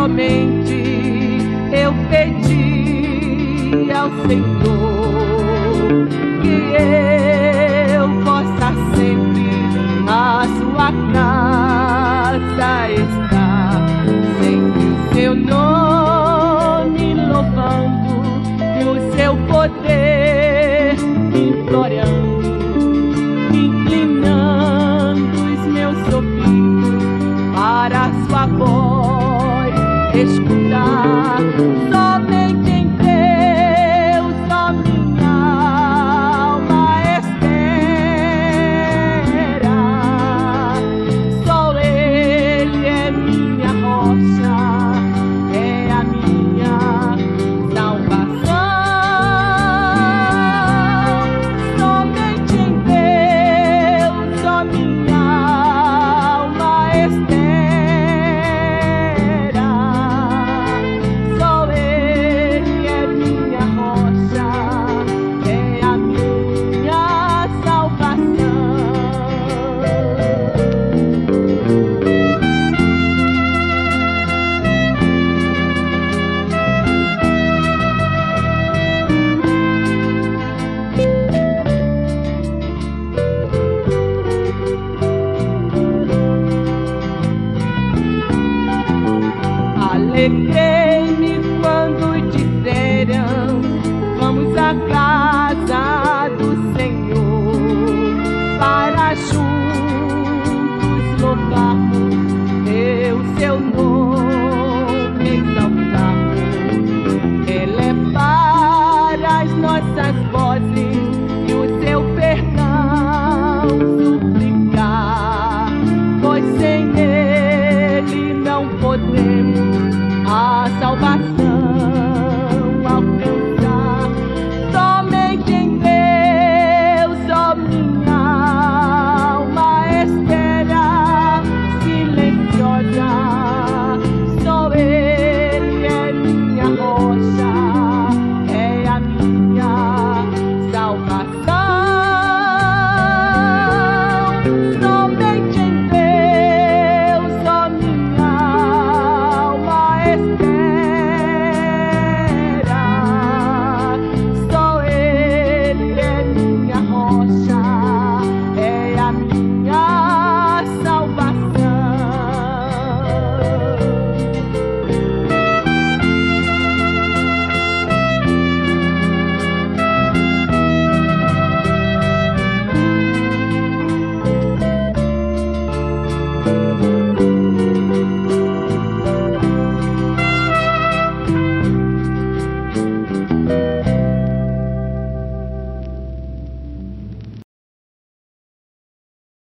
somente eu pedi ao Senhor que eu possa sempre na sua casa estar, sempre o seu nome louvando e o seu poder implorando, inclinando os meus ouvidos para a sua voz escutar. Somente em Deus, ó minha alma espera. Só Ele é minha rocha, é a minha salvação. Somente em Deus, ó minha alma espera. Só Ele é minha rocha, é a minha salvação. Alegre